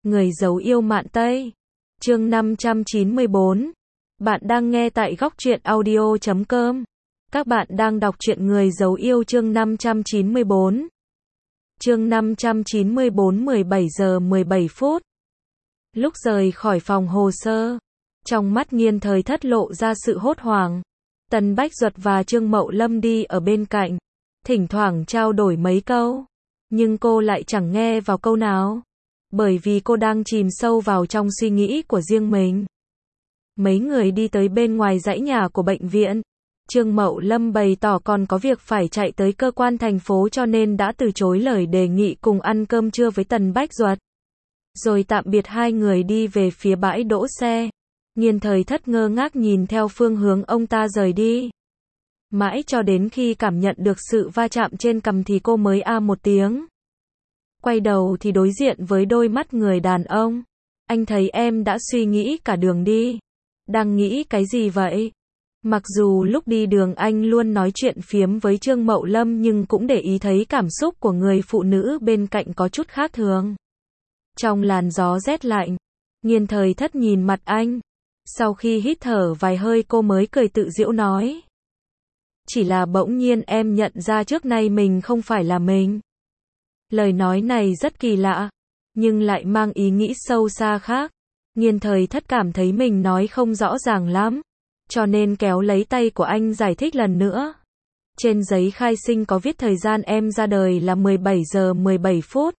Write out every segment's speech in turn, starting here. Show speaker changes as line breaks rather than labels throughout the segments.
Người giấu yêu mạn Tây. Chương 594. Bạn đang nghe tại góc truyện audio.com. Các bạn đang đọc truyện Người giấu yêu chương 594. Chương 594 17 giờ 17 phút. Lúc rời khỏi phòng hồ sơ, trong mắt Nghiên Thời Thất lộ ra sự hốt hoảng. Tần Bách Duật và Trương Mậu Lâm đi ở bên cạnh, thỉnh thoảng trao đổi mấy câu, nhưng cô lại chẳng nghe vào câu nào, bởi vì cô đang chìm sâu vào trong suy nghĩ của riêng mình. Mấy người đi tới bên ngoài dãy nhà của bệnh viện. Trương Mậu Lâm bày tỏ còn có việc phải chạy tới cơ quan thành phố cho nên đã từ chối lời đề nghị cùng ăn cơm trưa với Tần Bách Duật. Rồi tạm biệt hai người đi về phía bãi đỗ xe. Nghiên Thời Thất ngơ ngác nhìn theo phương hướng ông ta rời đi. Mãi cho đến khi cảm nhận được sự va chạm trên cằm thì cô mới a một tiếng. Quay đầu thì đối diện với đôi mắt người đàn ông. Anh thấy em đã suy nghĩ cả đường đi. Đang nghĩ cái gì vậy? Mặc dù lúc đi đường anh luôn nói chuyện phiếm với Trương Mậu Lâm nhưng cũng để ý thấy cảm xúc của người phụ nữ bên cạnh có chút khác thường. Trong làn gió rét lạnh, Nghiên Thời Thất nhìn mặt anh. Sau khi hít thở vài hơi cô mới cười tự giễu nói. Chỉ là bỗng nhiên em nhận ra trước nay mình không phải là mình. Lời nói này rất kỳ lạ, nhưng lại mang ý nghĩ sâu xa khác. Nghiên Thời Thất cảm thấy mình nói không rõ ràng lắm, cho nên kéo lấy tay của anh giải thích lần nữa. Trên giấy khai sinh có viết thời gian em ra đời là 17 giờ 17 phút.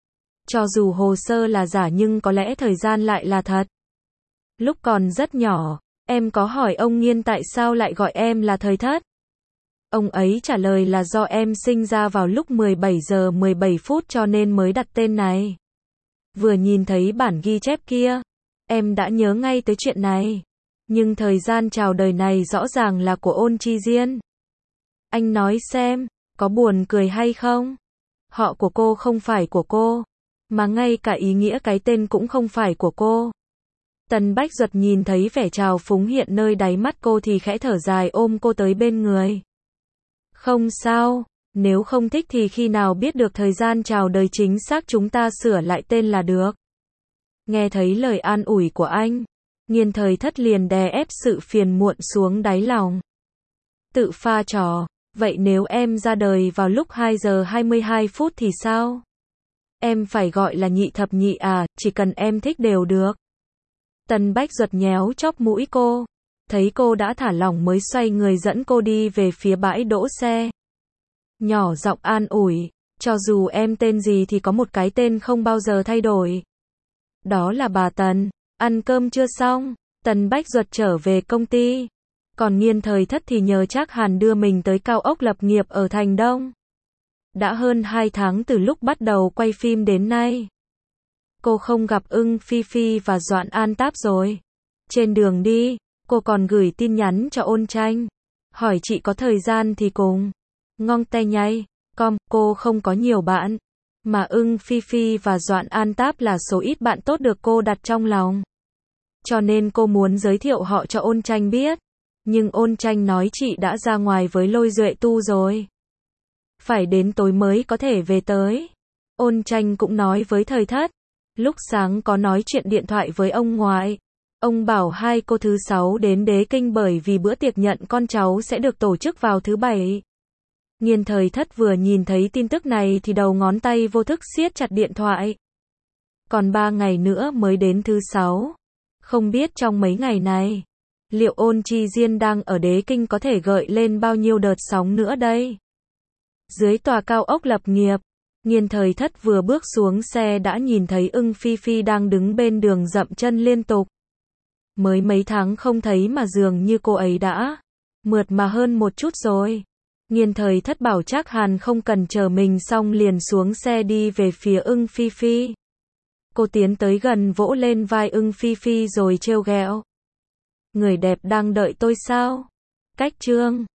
Cho dù hồ sơ là giả nhưng có lẽ thời gian lại là thật. Lúc còn rất nhỏ, em có hỏi ông Nghiên tại sao lại gọi em là Thời Thất. Ông ấy trả lời là do em sinh ra vào lúc 17 giờ 17 phút cho nên mới đặt tên này. Vừa nhìn thấy bản ghi chép kia, em đã nhớ ngay tới chuyện này. Nhưng thời gian chào đời này rõ ràng là của Ôn Chi Diên. Anh nói xem, có buồn cười hay không? Họ của cô không phải của cô, mà ngay cả ý nghĩa cái tên cũng không phải của cô. Tần Bách Duật nhìn thấy vẻ trào phúng hiện nơi đáy mắt cô thì khẽ thở dài ôm cô tới bên người. Không sao, nếu không thích thì khi nào biết được thời gian chào đời chính xác chúng ta sửa lại tên là được. Nghe thấy lời an ủi của anh, Nghiên Thời Thất liền đè ép sự phiền muộn xuống đáy lòng. Tự pha trò, vậy nếu em ra đời vào lúc 2 giờ 22 phút thì sao? Em phải gọi là Nhị Thập Nhị à, chỉ cần em thích đều được. Tần Bách Duật nhéo chóp mũi cô, thấy cô đã thả lỏng mới xoay người dẫn cô đi về phía bãi đỗ xe. Nhỏ giọng an ủi, cho dù em tên gì thì có một cái tên không bao giờ thay đổi. Đó là bà Tần. Ăn cơm chưa xong, Tần Bách Duật trở về công ty. Còn Nghiên Thời Thất thì nhờ Trác Hàn đưa mình tới cao ốc lập nghiệp ở Thành Đông. Đã hơn 2 tháng từ lúc bắt đầu quay phim đến nay. Cô không gặp Ưng Phi Phi và Doãn An Táp rồi. Trên đường đi, cô còn gửi tin nhắn cho Ôn Tranh. Hỏi chị có thời gian thì cùng. Ngong tay nhay, cô không có nhiều bạn. Mà Ưng Phi Phi và Doãn An Táp là số ít bạn tốt được cô đặt trong lòng. Cho nên cô muốn giới thiệu họ cho Ôn Tranh biết. Nhưng Ôn Tranh nói chị đã ra ngoài với Lôi Duệ Tu rồi. Phải đến tối mới có thể về tới. Ôn Tranh cũng nói với Thời Thất. Lúc sáng có nói chuyện điện thoại với ông ngoại. Ông bảo hai cô thứ 6 đến Đế Kinh bởi vì bữa tiệc nhận con cháu sẽ được tổ chức vào thứ 7. Nghiên Thời Thất vừa nhìn thấy tin tức này thì đầu ngón tay vô thức siết chặt điện thoại. Còn 3 ngày nữa mới đến thứ 6. Không biết trong mấy ngày này, liệu Ôn Chi Diên đang ở Đế Kinh có thể gợi lên bao nhiêu đợt sóng nữa đây? Dưới tòa cao ốc lập nghiệp, Nghiên Thời Thất vừa bước xuống xe đã nhìn thấy Ưng Phi Phi đang đứng bên đường dậm chân liên tục. Mới mấy tháng không thấy mà dường như cô ấy đã mượt mà hơn một chút rồi. Nghiên Thời Thất bảo Trác Hàn không cần chờ mình xong liền xuống xe đi về phía Ưng Phi Phi. Cô tiến tới gần vỗ lên vai Ưng Phi Phi rồi trêu ghẹo. Người đẹp đang đợi tôi sao? Cách chương